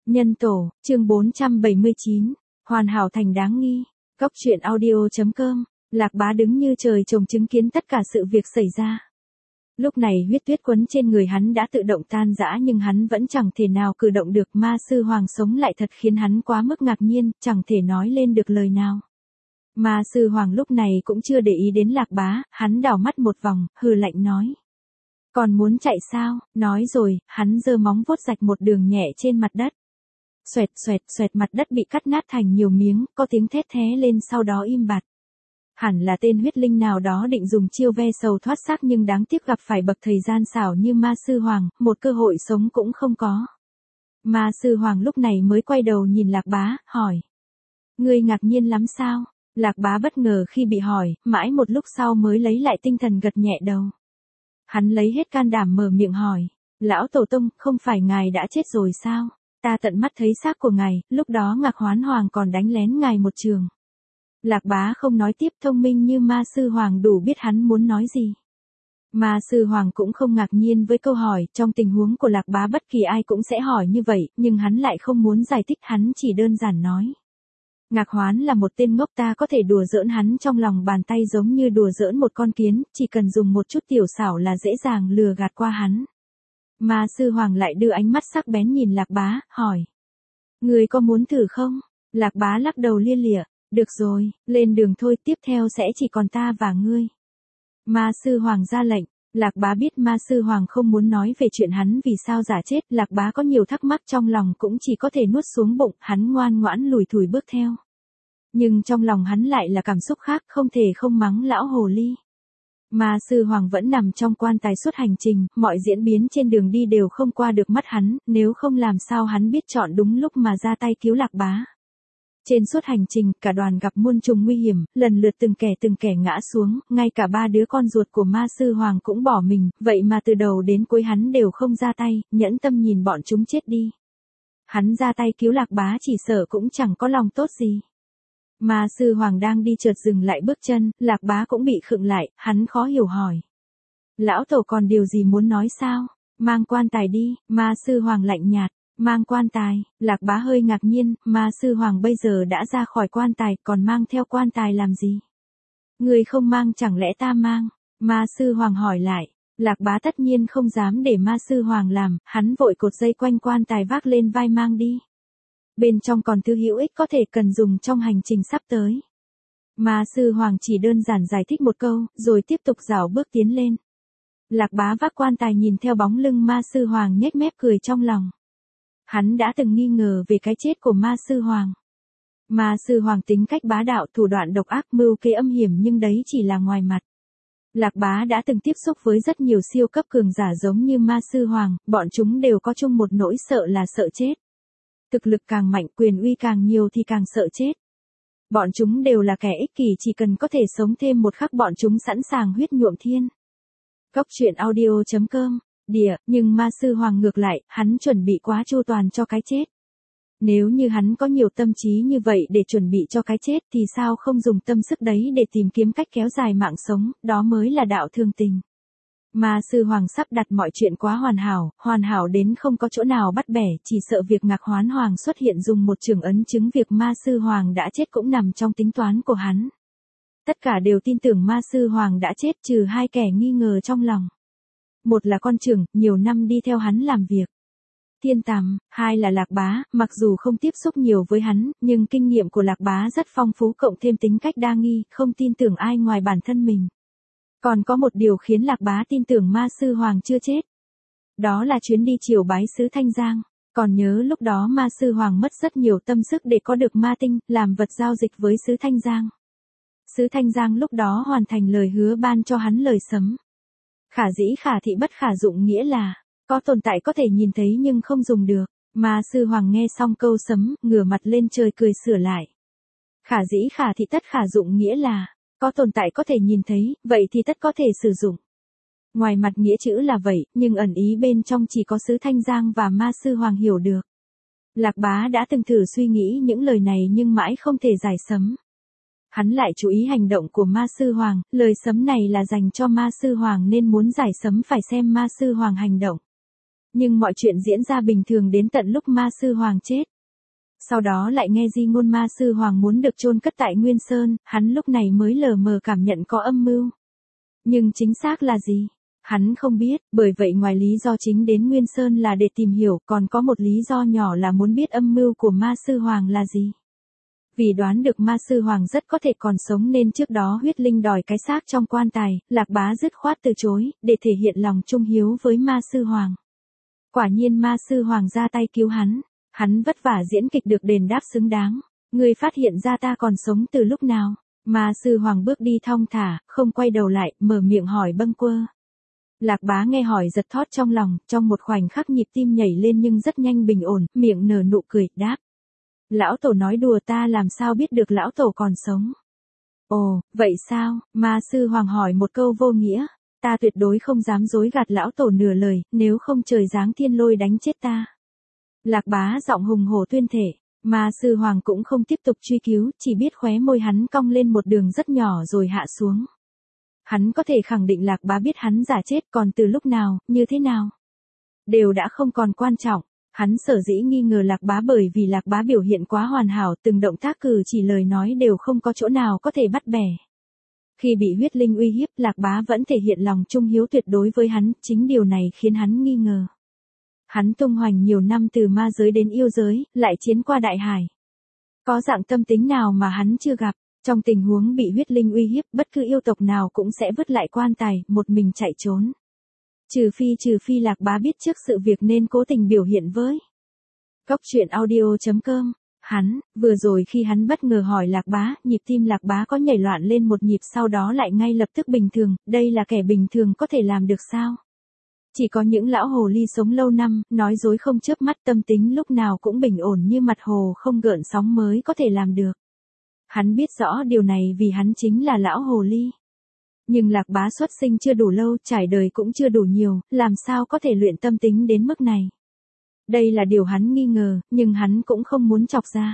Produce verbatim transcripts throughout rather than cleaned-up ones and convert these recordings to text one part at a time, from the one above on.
Nhân tổ, chương bốn trăm bảy mươi chín, hoàn hảo thành đáng nghi. Góc truyện audio.com, Lạc Bá đứng như trời trồng chứng kiến tất cả sự việc xảy ra. Lúc này huyết tuyết quấn trên người hắn đã tự động tan rã nhưng hắn vẫn chẳng thể nào cử động được. Ma sư hoàng sống lại thật khiến hắn quá mức ngạc nhiên, chẳng thể nói lên được lời nào. Ma sư hoàng lúc này cũng chưa để ý đến Lạc Bá, hắn đảo mắt một vòng, hừ lạnh nói. Còn muốn chạy sao? Nói rồi, hắn giơ móng vuốt rạch một đường nhẹ trên mặt đất. Xoẹt xoẹt xoẹt, mặt đất bị cắt nát thành nhiều miếng, có tiếng thét thé lên sau đó im bặt. Hẳn là tên huyết linh nào đó định dùng chiêu ve sầu thoát xác nhưng đáng tiếc gặp phải bậc thầy gian xảo như Ma sư hoàng, một cơ hội sống cũng không có. Ma sư hoàng lúc này mới quay đầu nhìn Lạc Bá, hỏi. Ngươi ngạc nhiên lắm sao? Lạc Bá bất ngờ khi bị hỏi, mãi một lúc sau mới lấy lại tinh thần gật nhẹ đầu. Hắn lấy hết can đảm mở miệng hỏi. Lão Tổ Tông, không phải ngài đã chết rồi sao? Ta tận mắt thấy xác của ngài, lúc đó Ngạc Hoán Hoàng còn đánh lén ngài một trường. Lạc Bá không nói tiếp, thông minh như Ma sư hoàng đủ biết hắn muốn nói gì. Ma sư hoàng cũng không ngạc nhiên với câu hỏi, trong tình huống của Lạc Bá bất kỳ ai cũng sẽ hỏi như vậy, nhưng hắn lại không muốn giải thích, hắn chỉ đơn giản nói. Ngạc Hoán là một tên ngốc, ta có thể đùa giỡn hắn trong lòng bàn tay giống như đùa giỡn một con kiến, chỉ cần dùng một chút tiểu xảo là dễ dàng lừa gạt qua hắn. Ma sư hoàng lại đưa ánh mắt sắc bén nhìn Lạc Bá, hỏi. Người có muốn thử không? Lạc Bá lắc đầu lia lịa, được rồi, lên đường thôi, tiếp theo sẽ chỉ còn ta và ngươi. Ma sư hoàng ra lệnh. Lạc Bá biết Ma sư hoàng không muốn nói về chuyện hắn vì sao giả chết, Lạc Bá có nhiều thắc mắc trong lòng cũng chỉ có thể nuốt xuống bụng, hắn ngoan ngoãn lủi thủi bước theo. Nhưng trong lòng hắn lại là cảm xúc khác, không thể không mắng lão hồ ly. Ma sư hoàng vẫn nằm trong quan tài suốt hành trình, mọi diễn biến trên đường đi đều không qua được mắt hắn, nếu không làm sao hắn biết chọn đúng lúc mà ra tay cứu Lạc Bá. Trên suốt hành trình, cả đoàn gặp muôn trùng nguy hiểm, lần lượt từng kẻ từng kẻ ngã xuống, ngay cả ba đứa con ruột của Ma sư hoàng cũng bỏ mình, vậy mà từ đầu đến cuối hắn đều không ra tay, nhẫn tâm nhìn bọn chúng chết đi. Hắn ra tay cứu Lạc Bá chỉ sợ cũng chẳng có lòng tốt gì. Ma sư hoàng đang đi chợt dừng lại bước chân, Lạc Bá cũng bị khựng lại, hắn khó hiểu hỏi. Lão Tổ còn điều gì muốn nói sao? Mang quan tài đi. Ma sư hoàng lạnh nhạt. Mang quan tài. Lạc Bá hơi ngạc nhiên, Ma sư hoàng bây giờ đã ra khỏi quan tài, còn mang theo quan tài làm gì? Người không mang chẳng lẽ ta mang? Ma sư hoàng hỏi lại. Lạc Bá tất nhiên không dám để Ma sư hoàng làm, hắn vội cột dây quanh quan tài vác lên vai mang đi. Bên trong còn thứ hữu ích có thể cần dùng trong hành trình sắp tới. Ma sư hoàng chỉ đơn giản giải thích một câu, rồi tiếp tục rảo bước tiến lên. Lạc Bá vác quan tài nhìn theo bóng lưng Ma sư hoàng nhếch mép cười trong lòng. Hắn đã từng nghi ngờ về cái chết của Ma sư hoàng. Ma sư hoàng tính cách bá đạo, thủ đoạn độc ác, mưu kế âm hiểm, nhưng đấy chỉ là ngoài mặt. Lạc Bá đã từng tiếp xúc với rất nhiều siêu cấp cường giả giống như Ma sư hoàng, bọn chúng đều có chung một nỗi sợ là sợ chết. Thực lực càng mạnh, quyền uy càng nhiều thì càng sợ chết. Bọn chúng đều là kẻ ích kỷ, chỉ cần có thể sống thêm một khắc bọn chúng sẵn sàng huyết nhuộm thiên. Góc truyện audio.com, địa, nhưng Ma sư hoàng ngược lại, hắn chuẩn bị quá chu toàn cho cái chết. Nếu như hắn có nhiều tâm trí như vậy để chuẩn bị cho cái chết thì sao không dùng tâm sức đấy để tìm kiếm cách kéo dài mạng sống, đó mới là đạo thường tình. Ma sư hoàng sắp đặt mọi chuyện quá hoàn hảo, hoàn hảo đến không có chỗ nào bắt bẻ, chỉ sợ việc Ngạc Hoán Hoàng xuất hiện dùng một trường ấn chứng việc Ma sư hoàng đã chết cũng nằm trong tính toán của hắn. Tất cả đều tin tưởng Ma sư hoàng đã chết, trừ hai kẻ nghi ngờ trong lòng. Một là con trưởng, nhiều năm đi theo hắn làm việc. Thiên Tàm, hai là Lạc Bá, mặc dù không tiếp xúc nhiều với hắn, nhưng kinh nghiệm của Lạc Bá rất phong phú cộng thêm tính cách đa nghi, không tin tưởng ai ngoài bản thân mình. Còn có một điều khiến Lạc Bá tin tưởng Ma sư hoàng chưa chết. Đó là chuyến đi triều bái xứ Thanh Giang. Còn nhớ lúc đó Ma sư hoàng mất rất nhiều tâm sức để có được ma tinh, làm vật giao dịch với xứ Thanh Giang. Xứ Thanh Giang lúc đó hoàn thành lời hứa ban cho hắn lời sấm. Khả dĩ khả thị bất khả dụng, nghĩa là có tồn tại có thể nhìn thấy nhưng không dùng được. Ma sư hoàng nghe xong câu sấm, ngửa mặt lên trời cười sửa lại. Khả dĩ khả thị tất khả dụng, nghĩa là có tồn tại có thể nhìn thấy, vậy thì tất có thể sử dụng. Ngoài mặt nghĩa chữ là vậy, nhưng ẩn ý bên trong chỉ có xứ Thanh Giang và Ma sư hoàng hiểu được. Lạc Bá đã từng thử suy nghĩ những lời này nhưng mãi không thể giải sấm. Hắn lại chú ý hành động của Ma sư hoàng, lời sấm này là dành cho Ma sư hoàng nên muốn giải sấm phải xem Ma sư hoàng hành động. Nhưng mọi chuyện diễn ra bình thường đến tận lúc ma sư Hoàng chết. Sau đó lại nghe di ngôn ma sư Hoàng muốn được chôn cất tại Nguyên Sơn, hắn lúc này mới lờ mờ cảm nhận có âm mưu. Nhưng chính xác là gì? Hắn không biết, bởi vậy ngoài lý do chính đến Nguyên Sơn là để tìm hiểu, còn có một lý do nhỏ là muốn biết âm mưu của ma sư Hoàng là gì. Vì đoán được ma sư Hoàng rất có thể còn sống nên trước đó huyết linh đòi cái xác trong quan tài, Lạc Bá dứt khoát từ chối, để thể hiện lòng trung hiếu với ma sư Hoàng. Quả nhiên ma sư Hoàng ra tay cứu hắn, hắn vất vả diễn kịch được đền đáp xứng đáng. Ngươi phát hiện ra ta còn sống từ lúc nào? Ma sư Hoàng bước đi thong thả, không quay đầu lại, mở miệng hỏi bâng quơ. Lạc Bá nghe hỏi giật thót trong lòng, trong một khoảnh khắc nhịp tim nhảy lên nhưng rất nhanh bình ổn, miệng nở nụ cười, đáp. Lão tổ nói đùa, ta làm sao biết được lão tổ còn sống? Ồ, vậy sao? Ma sư Hoàng hỏi một câu vô nghĩa. Ta tuyệt đối không dám dối gạt lão tổ nửa lời, nếu không trời giáng thiên lôi đánh chết ta. Lạc Bá giọng hùng hổ tuyên thể. Ma sư Hoàng cũng không tiếp tục truy cứu, chỉ biết khóe môi hắn cong lên một đường rất nhỏ rồi hạ xuống. Hắn có thể khẳng định Lạc Bá biết hắn giả chết, còn từ lúc nào, như thế nào, đều đã không còn quan trọng. Hắn sở dĩ nghi ngờ Lạc Bá bởi vì Lạc Bá biểu hiện quá hoàn hảo, từng động tác cử chỉ lời nói đều không có chỗ nào có thể bắt bẻ. Khi bị huyết linh uy hiếp, Lạc Bá vẫn thể hiện lòng trung hiếu tuyệt đối với hắn, chính điều này khiến hắn nghi ngờ. Hắn tung hoành nhiều năm từ ma giới đến yêu giới, lại chiến qua đại hải. Có dạng tâm tính nào mà hắn chưa gặp? Trong tình huống bị huyết linh uy hiếp, bất cứ yêu tộc nào cũng sẽ vứt lại quan tài, một mình chạy trốn. Trừ phi trừ phi Lạc Bá biết trước sự việc nên cố tình biểu hiện với. Góc truyện audio chấm com. Hắn, vừa rồi khi hắn bất ngờ hỏi Lạc Bá, nhịp tim Lạc Bá có nhảy loạn lên một nhịp sau đó lại ngay lập tức bình thường, đây là kẻ bình thường có thể làm được sao? Chỉ có những lão hồ ly sống lâu năm, nói dối không chớp mắt, tâm tính lúc nào cũng bình ổn như mặt hồ không gợn sóng mới có thể làm được. Hắn biết rõ điều này vì hắn chính là lão hồ ly. Nhưng Lạc Bá xuất sinh chưa đủ lâu, trải đời cũng chưa đủ nhiều, làm sao có thể luyện tâm tính đến mức này. Đây là điều hắn nghi ngờ, nhưng hắn cũng không muốn chọc ra.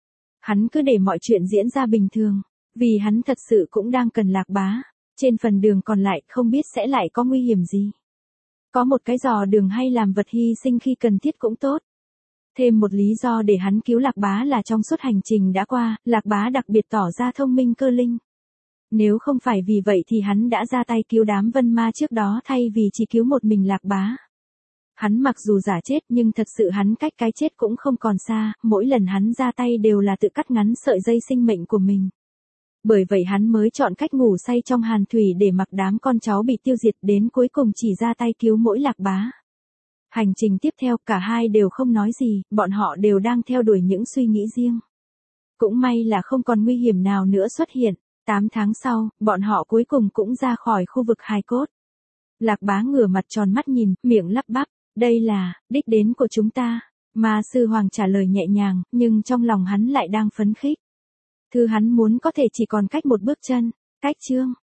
Hắn cứ để mọi chuyện diễn ra bình thường, vì hắn thật sự cũng đang cần Lạc Bá. Trên phần đường còn lại không biết sẽ lại có nguy hiểm gì. Có một cái dò đường hay làm vật hy sinh khi cần thiết cũng tốt. Thêm một lý do để hắn cứu Lạc Bá là trong suốt hành trình đã qua, Lạc Bá đặc biệt tỏ ra thông minh cơ linh. Nếu không phải vì vậy thì hắn đã ra tay cứu đám vân ma trước đó thay vì chỉ cứu một mình Lạc Bá. Hắn mặc dù giả chết nhưng thật sự hắn cách cái chết cũng không còn xa, mỗi lần hắn ra tay đều là tự cắt ngắn sợi dây sinh mệnh của mình. Bởi vậy hắn mới chọn cách ngủ say trong hàn thủy để mặc đám con cháu bị tiêu diệt, đến cuối cùng chỉ ra tay cứu mỗi Lạc Bá. Hành trình tiếp theo cả hai đều không nói gì, bọn họ đều đang theo đuổi những suy nghĩ riêng. Cũng may là không còn nguy hiểm nào nữa xuất hiện. Tám tháng sau, bọn họ cuối cùng cũng ra khỏi khu vực hài cốt. Lạc Bá ngửa mặt tròn mắt nhìn, miệng lắp bắp, đây là đích đến của chúng ta. Ma sư Hoàng trả lời nhẹ nhàng, nhưng trong lòng hắn lại đang phấn khích. Thứ hắn muốn có thể chỉ còn cách một bước chân. Cách chương